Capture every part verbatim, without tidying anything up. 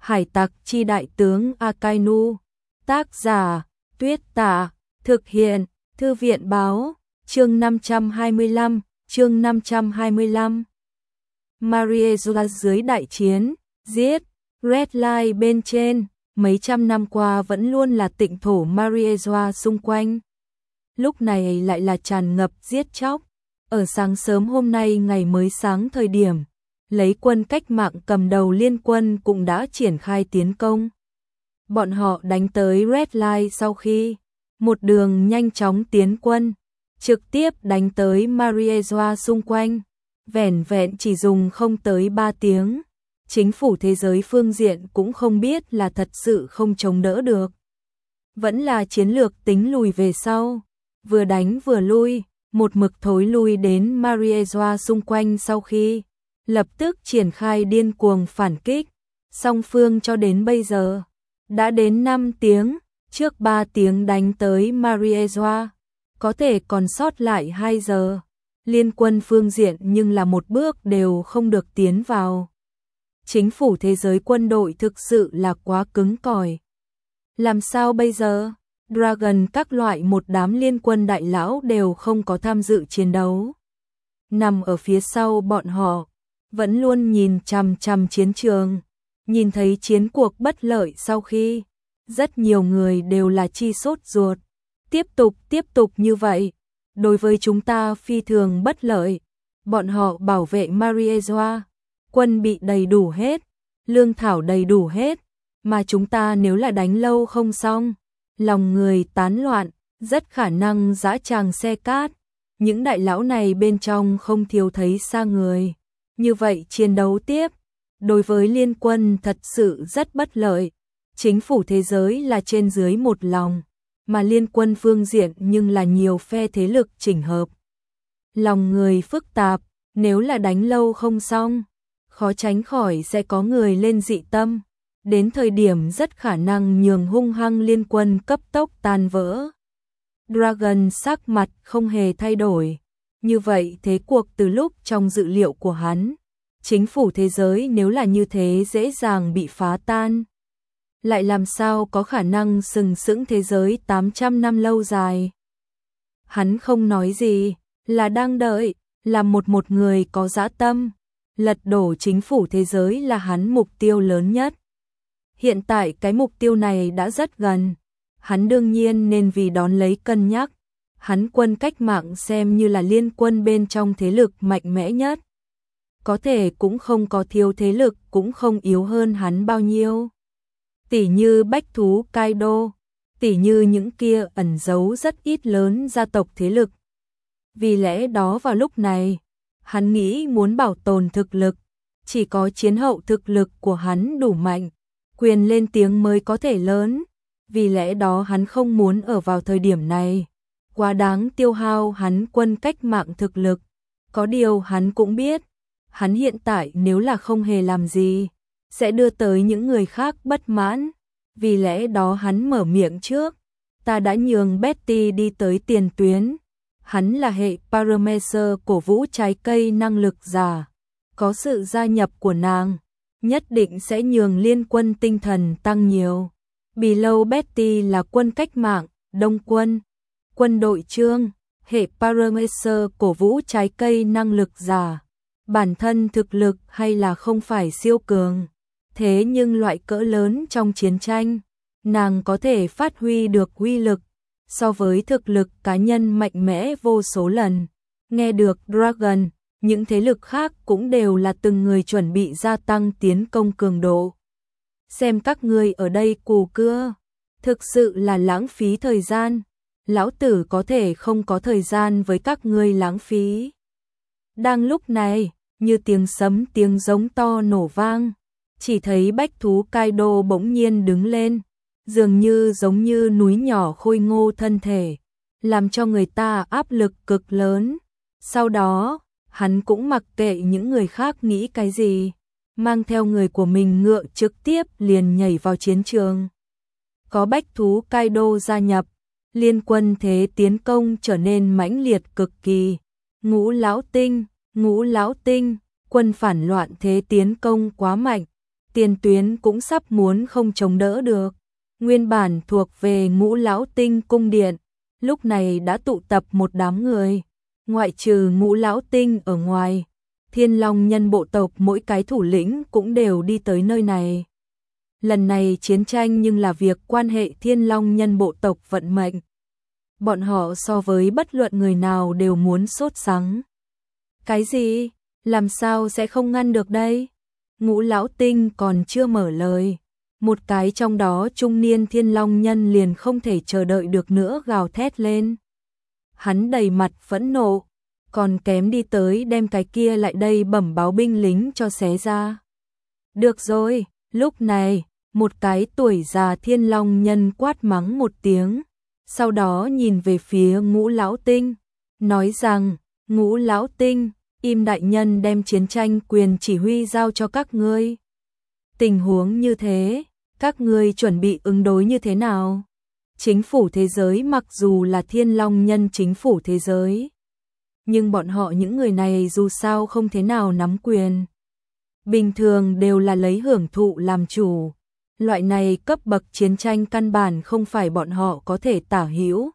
Hải tặc chi đại tướng Akainu. Tác giả, Tuyết Tả. Thực hiện, Thư viện báo. Chương năm trăm hai mươi lăm, chương năm trăm hai mươi lăm. Mariezua dưới đại chiến, giết, Red Line bên trên, mấy trăm năm qua vẫn luôn là tịnh thổ Mariezua xung quanh. Lúc này lại là tràn ngập giết chóc. Ở sáng sớm hôm nay ngày mới sáng thời điểm, lấy quân cách mạng cầm đầu liên quân cũng đã triển khai tiến công. Bọn họ đánh tới Red Line sau khi một đường nhanh chóng tiến quân, trực tiếp đánh tới Mariezua xung quanh, vẻn vẹn chỉ dùng không tới ba tiếng. Chính phủ thế giới phương diện cũng không biết là thật sự không chống đỡ được, vẫn là chiến lược tính lùi về sau, vừa đánh vừa lui, một mực thối lui đến Mariezua xung quanh sau khi lập tức triển khai điên cuồng phản kích. Song phương cho đến bây giờ đã đến năm tiếng, trước ba tiếng đánh tới Mariezua, có thể còn sót lại hai giờ. Liên quân phương diện nhưng là một bước đều không được tiến vào. Chính phủ thế giới quân đội thực sự là quá cứng cỏi. Làm sao bây giờ? Dragon các loại một đám liên quân đại lão đều không có tham dự chiến đấu. Nằm ở phía sau bọn họ, vẫn luôn nhìn chằm chằm chiến trường, nhìn thấy chiến cuộc bất lợi sau khi, rất nhiều người đều là chi sốt ruột. Tiếp tục, tiếp tục như vậy, đối với chúng ta phi thường bất lợi. Bọn họ bảo vệ Mariezua, quân bị đầy đủ hết, lương thảo đầy đủ hết, mà chúng ta nếu là đánh lâu không xong, lòng người tán loạn, rất khả năng dã tràng xe cát. Những đại lão này bên trong không thiếu thấy xa người. Như vậy chiến đấu tiếp, đối với liên quân thật sự rất bất lợi. Chính phủ thế giới là trên dưới một lòng, mà liên quân phương diện nhưng là nhiều phe thế lực chỉnh hợp. Lòng người phức tạp, nếu là đánh lâu không xong, khó tránh khỏi sẽ có người lên dị tâm. Đến thời điểm rất khả năng nhường hung hăng liên quân cấp tốc tan vỡ. Dragon sắc mặt không hề thay đổi. Như vậy thế cuộc từ lúc trong dự liệu của hắn. Chính phủ thế giới nếu là như thế dễ dàng bị phá tan, lại làm sao có khả năng sừng sững thế giới tám trăm năm lâu dài. Hắn không nói gì, là đang đợi, là một một người có dã tâm. Lật đổ chính phủ thế giới là hắn mục tiêu lớn nhất. Hiện tại cái mục tiêu này đã rất gần, hắn đương nhiên nên vì đón lấy cân nhắc. Hắn quân cách mạng xem như là liên quân bên trong thế lực mạnh mẽ nhất. Có thể cũng không có thiếu thế lực, cũng không yếu hơn hắn bao nhiêu. Tỉ như bách thú Kaido, tỉ như những kia ẩn giấu rất ít lớn gia tộc thế lực. Vì lẽ đó vào lúc này, hắn nghĩ muốn bảo tồn thực lực, chỉ có chiến hậu thực lực của hắn đủ mạnh, quyền lên tiếng mới có thể lớn. Vì lẽ đó hắn không muốn ở vào thời điểm này quá đáng tiêu hao hắn quân cách mạng thực lực. Có điều hắn cũng biết, hắn hiện tại nếu là không hề làm gì, sẽ đưa tới những người khác bất mãn. Vì lẽ đó hắn mở miệng trước. Ta đã nhường Betty đi tới tiền tuyến. Hắn là hệ Paramecer cổ vũ trái cây năng lực giả. Có sự gia nhập của nàng, nhất định sẽ nhường liên quân tinh thần tăng nhiều. Below Betty là quân cách mạng, đông quân, quân đội trương, hệ Paramecer cổ vũ trái cây năng lực giả. Bản thân thực lực hay là không phải siêu cường, thế nhưng loại cỡ lớn trong chiến tranh, nàng có thể phát huy được uy lực so với thực lực cá nhân mạnh mẽ vô số lần. Nghe được Dragon, những thế lực khác cũng đều là từng người chuẩn bị gia tăng tiến công cường độ. Xem các ngươi ở đây cù cưa, thực sự là lãng phí thời gian. Lão tử có thể không có thời gian với các ngươi lãng phí. Đang lúc này, như tiếng sấm tiếng giống to nổ vang, chỉ thấy bách thú Kaido bỗng nhiên đứng lên, dường như giống như núi nhỏ khôi ngô thân thể, làm cho người ta áp lực cực lớn. Sau đó, hắn cũng mặc kệ những người khác nghĩ cái gì, mang theo người của mình ngựa trực tiếp liền nhảy vào chiến trường. Có bách thú Kaido gia nhập, liên quân thế tiến công trở nên mãnh liệt cực kỳ. Ngũ lão tinh, ngũ lão tinh, quân phản loạn thế tiến công quá mạnh, tiền tuyến cũng sắp muốn không chống đỡ được. Nguyên bản thuộc về Ngũ Lão Tinh cung điện, lúc này đã tụ tập một đám người, ngoại trừ Ngũ Lão Tinh ở ngoài, Thiên Long Nhân bộ tộc mỗi cái thủ lĩnh cũng đều đi tới nơi này. Lần này chiến tranh nhưng là việc quan hệ Thiên Long Nhân bộ tộc vận mệnh. Bọn họ so với bất luận người nào đều muốn sốt sắng. Cái gì? Làm sao sẽ không ngăn được đây? Ngũ Lão Tinh còn chưa mở lời. Một cái trong đó trung niên Thiên Long Nhân liền không thể chờ đợi được nữa gào thét lên. Hắn đầy mặt phẫn nộ, còn kém đi tới đem cái kia lại đây bẩm báo binh lính cho xé ra. Được rồi, lúc này, một cái tuổi già Thiên Long Nhân quát mắng một tiếng, sau đó nhìn về phía Ngũ Lão Tinh, nói rằng, Ngũ Lão Tinh, Im đại nhân đem chiến tranh quyền chỉ huy giao cho các ngươi. Tình huống như thế, các ngươi chuẩn bị ứng đối như thế nào? Chính phủ thế giới mặc dù là Thiên Long Nhân chính phủ thế giới, nhưng bọn họ những người này dù sao không thế nào nắm quyền. Bình thường đều là lấy hưởng thụ làm chủ. Loại này cấp bậc chiến tranh căn bản không phải bọn họ có thể tả hữu.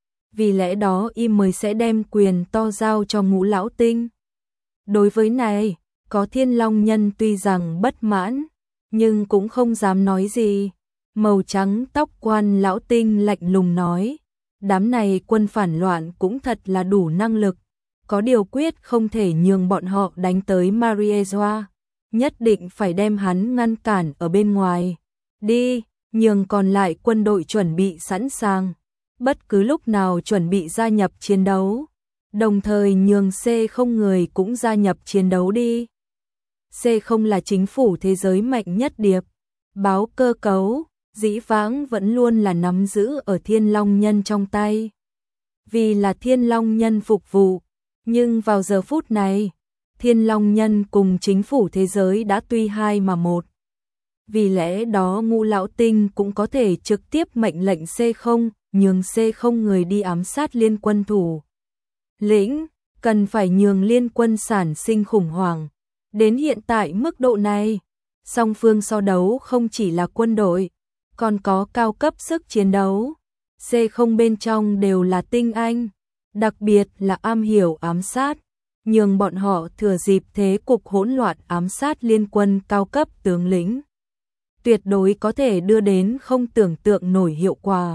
Vì lẽ đó Im mới sẽ đem quyền to giao cho Ngũ Lão Tinh. Đối với này, có Thiên Long Nhân tuy rằng bất mãn, nhưng cũng không dám nói gì. Màu trắng tóc quan Lão Tinh lạnh lùng nói, đám này quân phản loạn cũng thật là đủ năng lực, có điều quyết không thể nhường bọn họ đánh tới Mariejoa, nhất định phải đem hắn ngăn cản ở bên ngoài. Đi, nhường còn lại quân đội chuẩn bị sẵn sàng, bất cứ lúc nào chuẩn bị gia nhập chiến đấu. Đồng thời nhường C không người cũng gia nhập chiến đấu đi. C không là chính phủ thế giới mạnh nhất điệp. Báo cơ cấu, dĩ vãng vẫn luôn là nắm giữ ở Thiên Long Nhân trong tay. Vì là Thiên Long Nhân phục vụ, nhưng vào giờ phút này, Thiên Long Nhân cùng chính phủ thế giới đã tuy hai mà một. Vì lẽ đó Ngũ Lão Tinh cũng có thể trực tiếp mệnh lệnh C không, nhường C không người đi ám sát liên quân thủ lĩnh, cần phải nhường liên quân sản sinh khủng hoảng. Đến hiện tại mức độ này, song phương so đấu không chỉ là quân đội, còn có cao cấp sức chiến đấu. C không bên trong đều là tinh anh, đặc biệt là am hiểu ám sát, nhường bọn họ thừa dịp thế cục hỗn loạn ám sát liên quân cao cấp tướng lĩnh. Tuyệt đối có thể đưa đến không tưởng tượng nổi hiệu quả.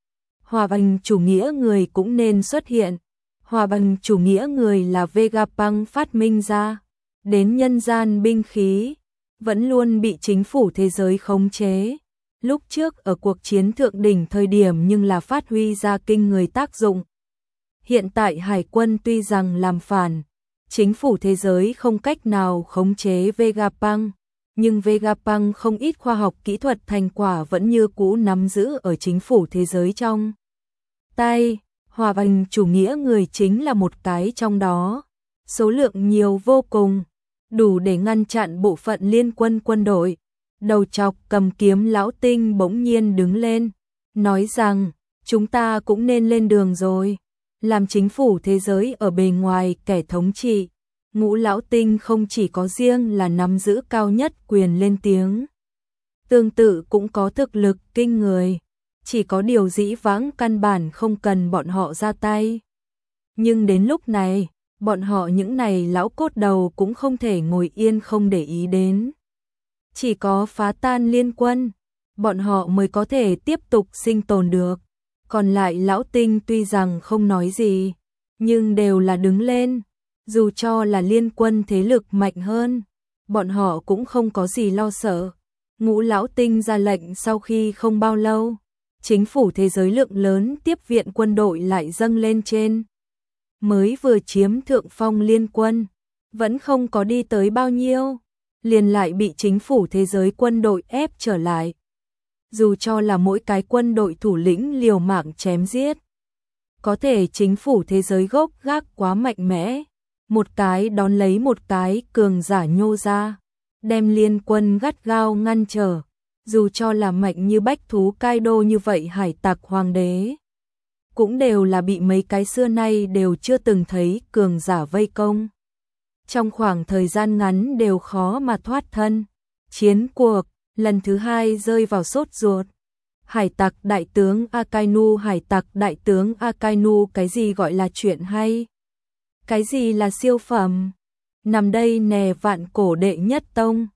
Hòa bình chủ nghĩa người cũng nên xuất hiện. Hòa bình chủ nghĩa người là Vegapunk phát minh ra, đến nhân gian binh khí, vẫn luôn bị chính phủ thế giới khống chế. Lúc trước ở cuộc chiến thượng đỉnh thời điểm nhưng là phát huy ra kinh người tác dụng. Hiện tại hải quân tuy rằng làm phản, chính phủ thế giới không cách nào khống chế Vegapunk, nhưng Vegapunk không ít khoa học kỹ thuật thành quả vẫn như cũ nắm giữ ở chính phủ thế giới trong tay. Hòa bình chủ nghĩa người chính là một cái trong đó, số lượng nhiều vô cùng, đủ để ngăn chặn bộ phận liên quân quân đội. Đầu chọc cầm kiếm Lão Tinh bỗng nhiên đứng lên, nói rằng, chúng ta cũng nên lên đường rồi, làm chính phủ thế giới ở bề ngoài kẻ thống trị. Ngũ Lão Tinh không chỉ có riêng là nắm giữ cao nhất quyền lên tiếng, tương tự cũng có thực lực kinh người. Chỉ có điều dĩ vãng căn bản không cần bọn họ ra tay. Nhưng đến lúc này, bọn họ những này lão cốt đầu cũng không thể ngồi yên không để ý đến. Chỉ có phá tan liên quân, bọn họ mới có thể tiếp tục sinh tồn được. Còn lại Lão Tinh tuy rằng không nói gì, nhưng đều là đứng lên. Dù cho là liên quân thế lực mạnh hơn, bọn họ cũng không có gì lo sợ. Ngũ Lão Tinh ra lệnh sau khi không bao lâu, chính phủ thế giới lượng lớn tiếp viện quân đội lại dâng lên trên. Mới vừa chiếm thượng phong liên quân, vẫn không có đi tới bao nhiêu, liền lại bị chính phủ thế giới quân đội ép trở lại. Dù cho là mỗi cái quân đội thủ lĩnh liều mạng chém giết, có thể chính phủ thế giới gốc gác quá mạnh mẽ, một cái đón lấy một cái cường giả nhô ra, đem liên quân gắt gao ngăn trở. Dù cho là mạnh như bách thú Kaido như vậy hải tặc hoàng đế, cũng đều là bị mấy cái xưa nay đều chưa từng thấy cường giả vây công. Trong khoảng thời gian ngắn đều khó mà thoát thân. chiến cuộc, lần thứ hai rơi vào sốt ruột. Hải tặc đại tướng Akainu, hải tặc đại tướng Akainu, cái gì gọi là chuyện hay? Cái gì là siêu phẩm? Nằm đây nè, vạn cổ đệ nhất tông.